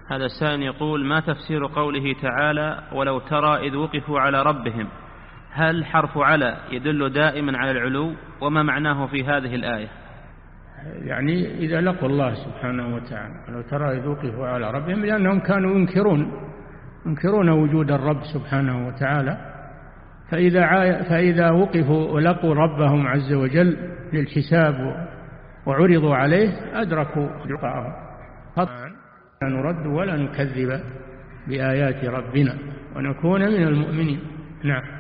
هذا السائل يقول: ما تفسير قوله تعالى ولو ترى إذ وقفوا على ربهم؟ هل حرف على يدل دائما على العلو؟ وما معناه في هذه الآية؟ يعني إذا لقوا الله سبحانه وتعالى ولو ترى إذ وقفوا على ربهم، لأنهم كانوا ينكرون وجود الرب سبحانه وتعالى، فإذا وقفوا ولقوا ربهم عز وجل للحساب وعرضوا عليه أدركوا لقاءه. نرد ولا نكذب بآيات ربنا ونكون من المؤمنين. نعم.